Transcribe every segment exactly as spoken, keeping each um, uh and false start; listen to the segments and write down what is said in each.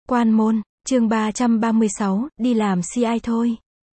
Quan môn, chương ba trăm ba mươi sáu, đi làm xê i thôi.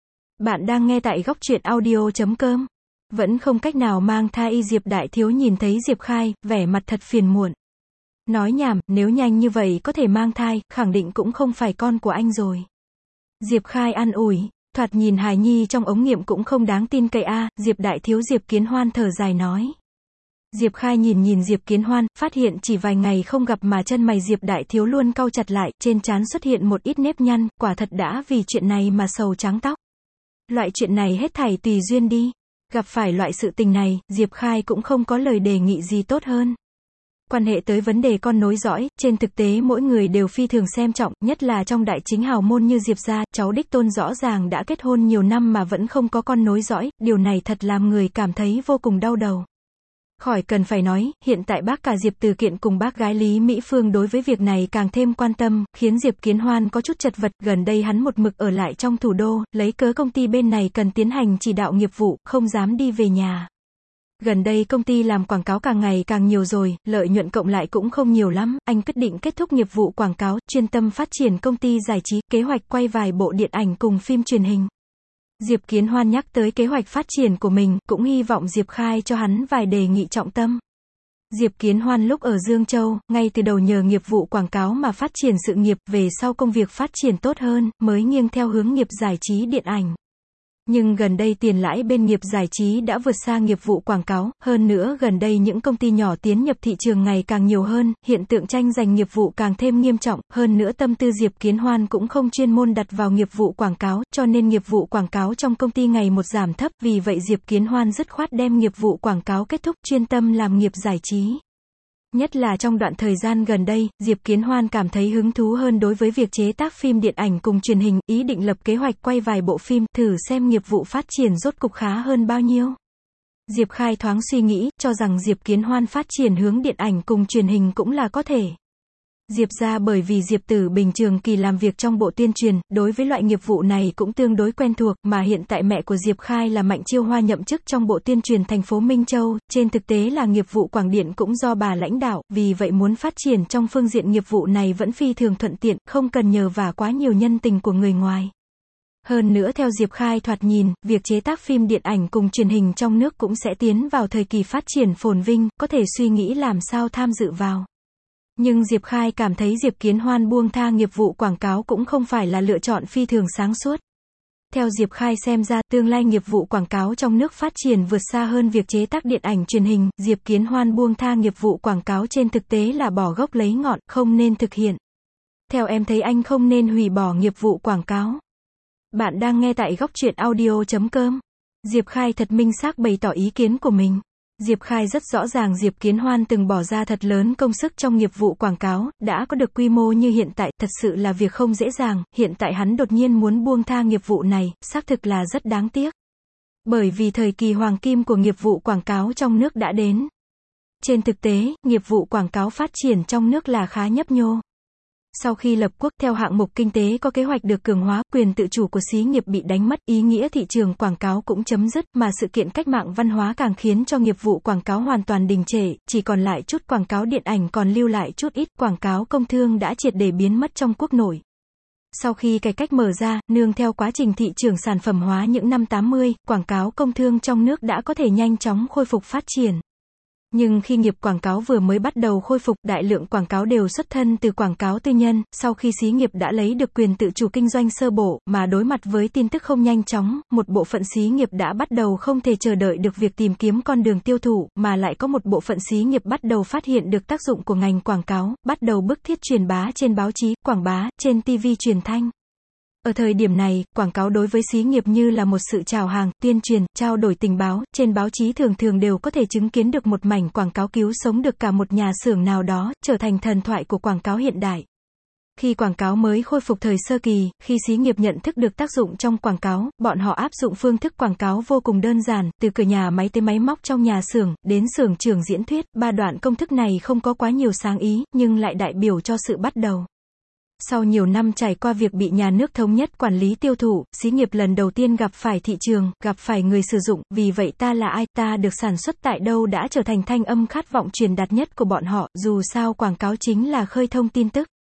Bạn đang nghe tại góc truyện audio chấm com. Vẫn không cách nào mang thai, Diệp Đại Thiếu nhìn thấy Diệp Khai, vẻ mặt thật phiền muộn. Nói nhảm, nếu nhanh như vậy có thể mang thai, khẳng định cũng không phải con của anh rồi. Diệp Khai an ủi, thoạt nhìn hài nhi trong ống nghiệm cũng không đáng tin cậy a. Diệp Đại Thiếu Diệp Kiến Hoan thở dài nói. Diệp Khai nhìn nhìn Diệp Kiến Hoan, phát hiện chỉ vài ngày không gặp mà chân mày Diệp Đại Thiếu luôn cau chặt lại, trên trán xuất hiện một ít nếp nhăn, quả thật đã vì chuyện này mà sầu trắng tóc. Loại chuyện này hết thảy tùy duyên đi. Gặp phải loại sự tình này, Diệp Khai cũng không có lời đề nghị gì tốt hơn. Quan hệ tới vấn đề con nối dõi, trên thực tế mỗi người đều phi thường xem trọng, nhất là trong đại chính hào môn như Diệp gia, cháu đích tôn rõ ràng đã kết hôn nhiều năm mà vẫn không có con nối dõi, điều này thật làm người cảm thấy vô cùng đau đầu. Khỏi cần phải nói, hiện tại bác cả Diệp Từ Kiện cùng bác gái Lý Mỹ Phương đối với việc này càng thêm quan tâm, khiến Diệp Kiến Hoan có chút chật vật. Gần đây hắn một mực ở lại trong thủ đô, lấy cớ công ty bên này cần tiến hành chỉ đạo nghiệp vụ, không dám đi về nhà. Gần đây công ty làm quảng cáo càng ngày càng nhiều rồi, lợi nhuận cộng lại cũng không nhiều lắm, anh quyết định kết thúc nghiệp vụ quảng cáo, chuyên tâm phát triển công ty giải trí, kế hoạch quay vài bộ điện ảnh cùng phim truyền hình. Diệp Kiến Hoan nhắc tới kế hoạch phát triển của mình, cũng hy vọng Diệp Khai cho hắn vài đề nghị trọng tâm. Diệp Kiến Hoan lúc ở Dương Châu, ngay từ đầu nhờ nghiệp vụ quảng cáo mà phát triển sự nghiệp, về sau công việc phát triển tốt hơn, mới nghiêng theo hướng nghiệp giải trí điện ảnh. Nhưng gần đây tiền lãi bên nghiệp giải trí đã vượt xa nghiệp vụ quảng cáo, hơn nữa gần đây những công ty nhỏ tiến nhập thị trường ngày càng nhiều hơn, hiện tượng tranh giành nghiệp vụ càng thêm nghiêm trọng, hơn nữa tâm tư Diệp Kiến Hoan cũng không chuyên môn đặt vào nghiệp vụ quảng cáo, cho nên nghiệp vụ quảng cáo trong công ty ngày một giảm thấp, vì vậy Diệp Kiến Hoan dứt khoát đem nghiệp vụ quảng cáo kết thúc, chuyên tâm làm nghiệp giải trí. Nhất là trong đoạn thời gian gần đây, Diệp Kiến Hoan cảm thấy hứng thú hơn đối với việc chế tác phim điện ảnh cùng truyền hình, ý định lập kế hoạch quay vài bộ phim, thử xem nghiệp vụ phát triển rốt cục khá hơn bao nhiêu. Diệp Khai thoáng suy nghĩ, cho rằng Diệp Kiến Hoan phát triển hướng điện ảnh cùng truyền hình cũng là có thể. Diệp gia bởi vì Diệp Tử Bình trường kỳ làm việc trong bộ tuyên truyền, đối với loại nghiệp vụ này cũng tương đối quen thuộc, mà hiện tại mẹ của Diệp Khai là Mạnh Chiêu Hoa nhậm chức trong bộ tuyên truyền thành phố Minh Châu, trên thực tế là nghiệp vụ quảng điện cũng do bà lãnh đạo, vì vậy muốn phát triển trong phương diện nghiệp vụ này vẫn phi thường thuận tiện, không cần nhờ vả quá nhiều nhân tình của người ngoài. Hơn nữa theo Diệp Khai thoạt nhìn, việc chế tác phim điện ảnh cùng truyền hình trong nước cũng sẽ tiến vào thời kỳ phát triển phồn vinh, có thể suy nghĩ làm sao tham dự vào. Nhưng Diệp Khai cảm thấy Diệp Kiến Hoan buông tha nghiệp vụ quảng cáo cũng không phải là lựa chọn phi thường sáng suốt. Theo Diệp Khai xem ra, tương lai nghiệp vụ quảng cáo trong nước phát triển vượt xa hơn việc chế tác điện ảnh truyền hình, Diệp Kiến Hoan buông tha nghiệp vụ quảng cáo trên thực tế là bỏ gốc lấy ngọn, không nên thực hiện. Theo em thấy anh không nên hủy bỏ nghiệp vụ quảng cáo. Bạn đang nghe tại góc truyện audio chấm com. Diệp Khai thật minh xác bày tỏ ý kiến của mình. Diệp Khai rất rõ ràng Diệp Kiến Hoan từng bỏ ra thật lớn công sức trong nghiệp vụ quảng cáo, đã có được quy mô như hiện tại, thật sự là việc không dễ dàng, hiện tại hắn đột nhiên muốn buông tha nghiệp vụ này, xác thực là rất đáng tiếc. Bởi vì thời kỳ hoàng kim của nghiệp vụ quảng cáo trong nước đã đến. Trên thực tế, nghiệp vụ quảng cáo phát triển trong nước là khá nhấp nhô. Sau khi lập quốc, theo hạng mục kinh tế có kế hoạch được cường hóa, quyền tự chủ của xí nghiệp bị đánh mất, ý nghĩa thị trường quảng cáo cũng chấm dứt, mà sự kiện cách mạng văn hóa càng khiến cho nghiệp vụ quảng cáo hoàn toàn đình trệ, chỉ còn lại chút quảng cáo điện ảnh còn lưu lại chút ít, quảng cáo công thương đã triệt để biến mất trong quốc nội. Sau khi cải cách mở ra, nương theo quá trình thị trường sản phẩm hóa những năm tám mươi, quảng cáo công thương trong nước đã có thể nhanh chóng khôi phục phát triển. Nhưng khi nghiệp quảng cáo vừa mới bắt đầu khôi phục, đại lượng quảng cáo đều xuất thân từ quảng cáo tư nhân, sau khi xí nghiệp đã lấy được quyền tự chủ kinh doanh sơ bộ, mà đối mặt với tin tức không nhanh chóng, một bộ phận xí nghiệp đã bắt đầu không thể chờ đợi được việc tìm kiếm con đường tiêu thụ, mà lại có một bộ phận xí nghiệp bắt đầu phát hiện được tác dụng của ngành quảng cáo, bắt đầu bức thiết truyền bá trên báo chí, quảng bá, trên ti vi truyền thanh. Ở thời điểm này, quảng cáo đối với xí nghiệp như là một sự chào hàng, tuyên truyền, trao đổi tình báo, trên báo chí thường thường đều có thể chứng kiến được một mảnh quảng cáo cứu sống được cả một nhà xưởng nào đó, trở thành thần thoại của quảng cáo hiện đại. Khi quảng cáo mới khôi phục thời sơ kỳ, khi xí nghiệp nhận thức được tác dụng trong quảng cáo, bọn họ áp dụng phương thức quảng cáo vô cùng đơn giản, từ cửa nhà máy tới máy móc trong nhà xưởng, đến xưởng trưởng diễn thuyết, ba đoạn công thức này không có quá nhiều sáng ý, nhưng lại đại biểu cho sự bắt đầu. Sau nhiều năm trải qua việc bị nhà nước thống nhất quản lý tiêu thụ, xí nghiệp lần đầu tiên gặp phải thị trường, gặp phải người sử dụng, vì vậy ta là ai, ta được sản xuất tại đâu đã trở thành thanh âm khát vọng truyền đạt nhất của bọn họ, dù sao quảng cáo chính là khơi thông tin tức.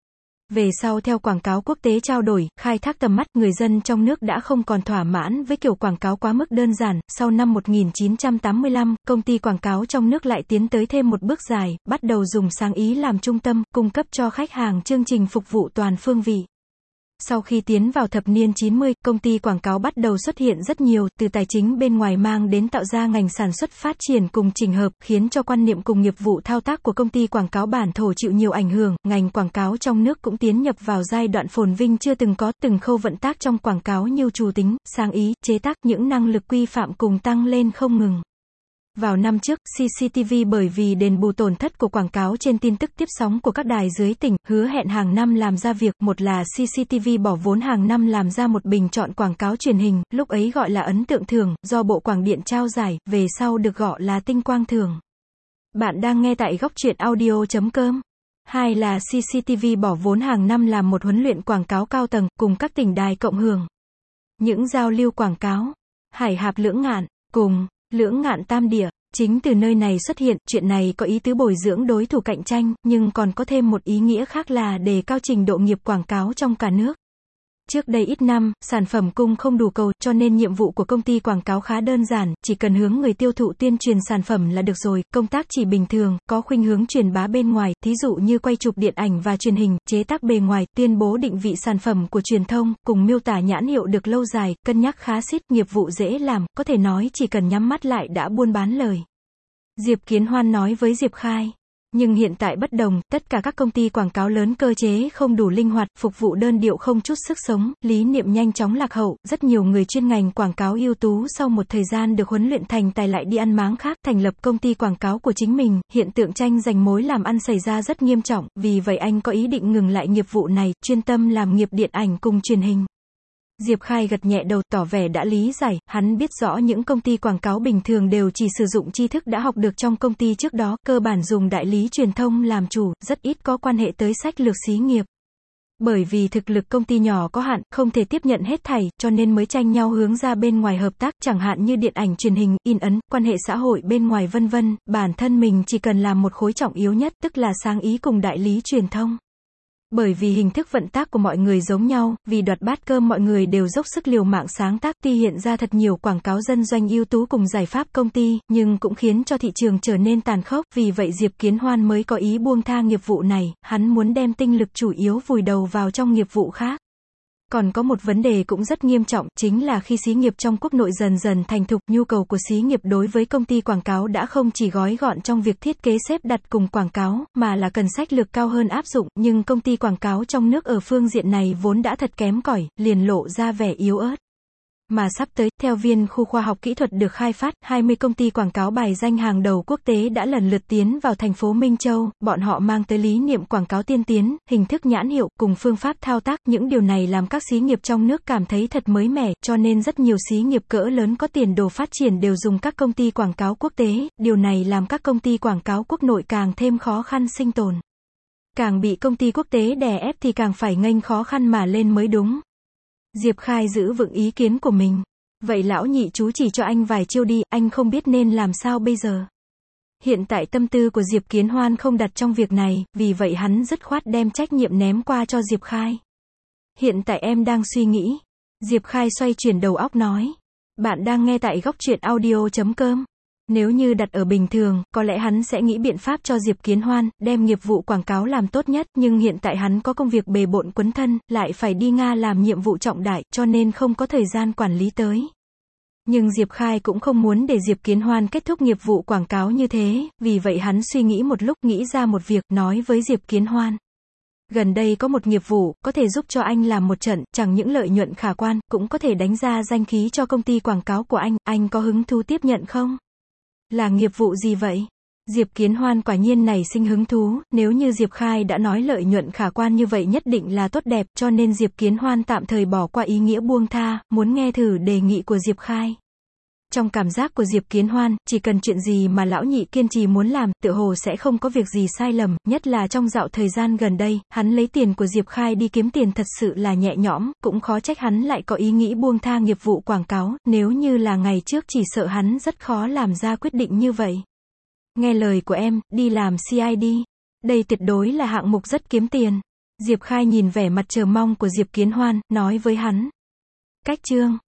Về sau theo quảng cáo quốc tế trao đổi, khai thác tầm mắt, người dân trong nước đã không còn thỏa mãn với kiểu quảng cáo quá mức đơn giản. Sau năm một nghìn chín trăm tám mươi lăm, công ty quảng cáo trong nước lại tiến tới thêm một bước dài, bắt đầu dùng sáng ý làm trung tâm, cung cấp cho khách hàng chương trình phục vụ toàn phương vị. Sau khi tiến vào thập niên chín mươi, công ty quảng cáo bắt đầu xuất hiện rất nhiều, từ tài chính bên ngoài mang đến tạo ra ngành sản xuất phát triển cùng chỉnh hợp, khiến cho quan niệm cùng nghiệp vụ thao tác của công ty quảng cáo bản thổ chịu nhiều ảnh hưởng, ngành quảng cáo trong nước cũng tiến nhập vào giai đoạn phồn vinh chưa từng có, từng khâu vận tác trong quảng cáo như chủ tính, sáng ý, chế tác, những năng lực quy phạm cùng tăng lên không ngừng. Vào năm trước, xê xê tê vê bởi vì đền bù tổn thất của quảng cáo trên tin tức tiếp sóng của các đài dưới tỉnh, hứa hẹn hàng năm làm ra việc, một là xê xê tê vê bỏ vốn hàng năm làm ra một bình chọn quảng cáo truyền hình, lúc ấy gọi là ấn tượng thưởng, do Bộ Quảng điện trao giải, về sau được gọi là tinh quang thưởng. Bạn đang nghe tại góc truyện audio chấm com. Hai là xê xê tê vê bỏ vốn hàng năm làm một huấn luyện quảng cáo cao tầng, cùng các tỉnh đài cộng hưởng. Những giao lưu quảng cáo, hải hạp lưỡng ngạn, cùng, lưỡng ngạn tam địa. Chính từ nơi này xuất hiện, chuyện này có ý tứ bồi dưỡng đối thủ cạnh tranh, nhưng còn có thêm một ý nghĩa khác là đề cao trình độ nghiệp quảng cáo trong cả nước. Trước đây ít năm, sản phẩm cung không đủ cầu, cho nên nhiệm vụ của công ty quảng cáo khá đơn giản, chỉ cần hướng người tiêu thụ tuyên truyền sản phẩm là được rồi, công tác chỉ bình thường, có khuynh hướng truyền bá bên ngoài, thí dụ như quay chụp điện ảnh và truyền hình, chế tác bề ngoài, tuyên bố định vị sản phẩm của truyền thông, cùng miêu tả nhãn hiệu được lâu dài, cân nhắc khá xít, nghiệp vụ dễ làm, có thể nói chỉ cần nhắm mắt lại đã buôn bán lời. Diệp Kiến Hoan nói với Diệp Khai. Nhưng hiện tại bất đồng, tất cả các công ty quảng cáo lớn cơ chế không đủ linh hoạt, phục vụ đơn điệu không chút sức sống, lý niệm nhanh chóng lạc hậu, rất nhiều người chuyên ngành quảng cáo ưu tú sau một thời gian được huấn luyện thành tài lại đi ăn máng khác, thành lập công ty quảng cáo của chính mình, hiện tượng tranh giành mối làm ăn xảy ra rất nghiêm trọng, vì vậy anh có ý định ngừng lại nghiệp vụ này, chuyên tâm làm nghiệp điện ảnh cùng truyền hình. Diệp Khai gật nhẹ đầu, tỏ vẻ đã lý giải, hắn biết rõ những công ty quảng cáo bình thường đều chỉ sử dụng tri thức đã học được trong công ty trước đó, cơ bản dùng đại lý truyền thông làm chủ, rất ít có quan hệ tới sách lược xí nghiệp. Bởi vì thực lực công ty nhỏ có hạn, không thể tiếp nhận hết thảy, cho nên mới tranh nhau hướng ra bên ngoài hợp tác, chẳng hạn như điện ảnh truyền hình, in ấn, quan hệ xã hội bên ngoài vân vân, bản thân mình chỉ cần làm một khối trọng yếu nhất, tức là sáng ý cùng đại lý truyền thông. Bởi vì hình thức vận tác của mọi người giống nhau, vì đoạt bát cơm mọi người đều dốc sức liều mạng sáng tác, tuy hiện ra thật nhiều quảng cáo dân doanh ưu tú cùng giải pháp công ty, nhưng cũng khiến cho thị trường trở nên tàn khốc, vì vậy Diệp Kiến Hoan mới có ý buông tha nghiệp vụ này, hắn muốn đem tinh lực chủ yếu vùi đầu vào trong nghiệp vụ khác. Còn có một vấn đề cũng rất nghiêm trọng, chính là khi xí nghiệp trong quốc nội dần dần thành thục, nhu cầu của xí nghiệp đối với công ty quảng cáo đã không chỉ gói gọn trong việc thiết kế xếp đặt cùng quảng cáo, mà là cần sách lược cao hơn áp dụng, nhưng công ty quảng cáo trong nước ở phương diện này vốn đã thật kém cỏi, liền lộ ra vẻ yếu ớt. Mà sắp tới, theo Viên khu khoa học kỹ thuật được khai phát, hai mươi công ty quảng cáo bài danh hàng đầu quốc tế đã lần lượt tiến vào thành phố Minh Châu, bọn họ mang tới lý niệm quảng cáo tiên tiến, hình thức nhãn hiệu, cùng phương pháp thao tác, những điều này làm các xí nghiệp trong nước cảm thấy thật mới mẻ, cho nên rất nhiều xí nghiệp cỡ lớn có tiền đồ phát triển đều dùng các công ty quảng cáo quốc tế, điều này làm các công ty quảng cáo quốc nội càng thêm khó khăn sinh tồn. Càng bị công ty quốc tế đè ép thì càng phải nghênh khó khăn mà lên mới đúng. Diệp Khai giữ vững ý kiến của mình. Vậy lão nhị chú chỉ cho anh vài chiêu đi, anh không biết nên làm sao bây giờ. Hiện tại tâm tư của Diệp Kiến Hoan không đặt trong việc này, vì vậy hắn dứt khoát đem trách nhiệm ném qua cho Diệp Khai. Hiện tại em đang suy nghĩ. Diệp Khai xoay chuyển đầu óc nói. Bạn đang nghe tại góc truyện audio chấm com. Nếu như đặt ở bình thường, có lẽ hắn sẽ nghĩ biện pháp cho Diệp Kiến Hoan, đem nghiệp vụ quảng cáo làm tốt nhất, nhưng hiện tại hắn có công việc bề bộn quấn thân, lại phải đi Nga làm nhiệm vụ trọng đại, cho nên không có thời gian quản lý tới. Nhưng Diệp Khai cũng không muốn để Diệp Kiến Hoan kết thúc nghiệp vụ quảng cáo như thế, vì vậy hắn suy nghĩ một lúc, nghĩ ra một việc, nói với Diệp Kiến Hoan. Gần đây có một nghiệp vụ, có thể giúp cho anh làm một trận, chẳng những lợi nhuận khả quan, cũng có thể đánh ra danh khí cho công ty quảng cáo của anh, anh có hứng thú tiếp nhận không? Là nghiệp vụ gì vậy? Diệp Kiến Hoan quả nhiên nảy sinh hứng thú, nếu như Diệp Khai đã nói lợi nhuận khả quan như vậy nhất định là tốt đẹp, cho nên Diệp Kiến Hoan tạm thời bỏ qua ý nghĩa buông tha, muốn nghe thử đề nghị của Diệp Khai. Trong cảm giác của Diệp Kiến Hoan, chỉ cần chuyện gì mà lão nhị kiên trì muốn làm, tựa hồ sẽ không có việc gì sai lầm, nhất là trong dạo thời gian gần đây, hắn lấy tiền của Diệp Khai đi kiếm tiền thật sự là nhẹ nhõm, cũng khó trách hắn lại có ý nghĩ buông tha nghiệp vụ quảng cáo, nếu như là ngày trước chỉ sợ hắn rất khó làm ra quyết định như vậy. Nghe lời của em, đi làm xê i đi. Đây tuyệt đối là hạng mục rất kiếm tiền. Diệp Khai nhìn vẻ mặt chờ mong của Diệp Kiến Hoan, nói với hắn. Cách chương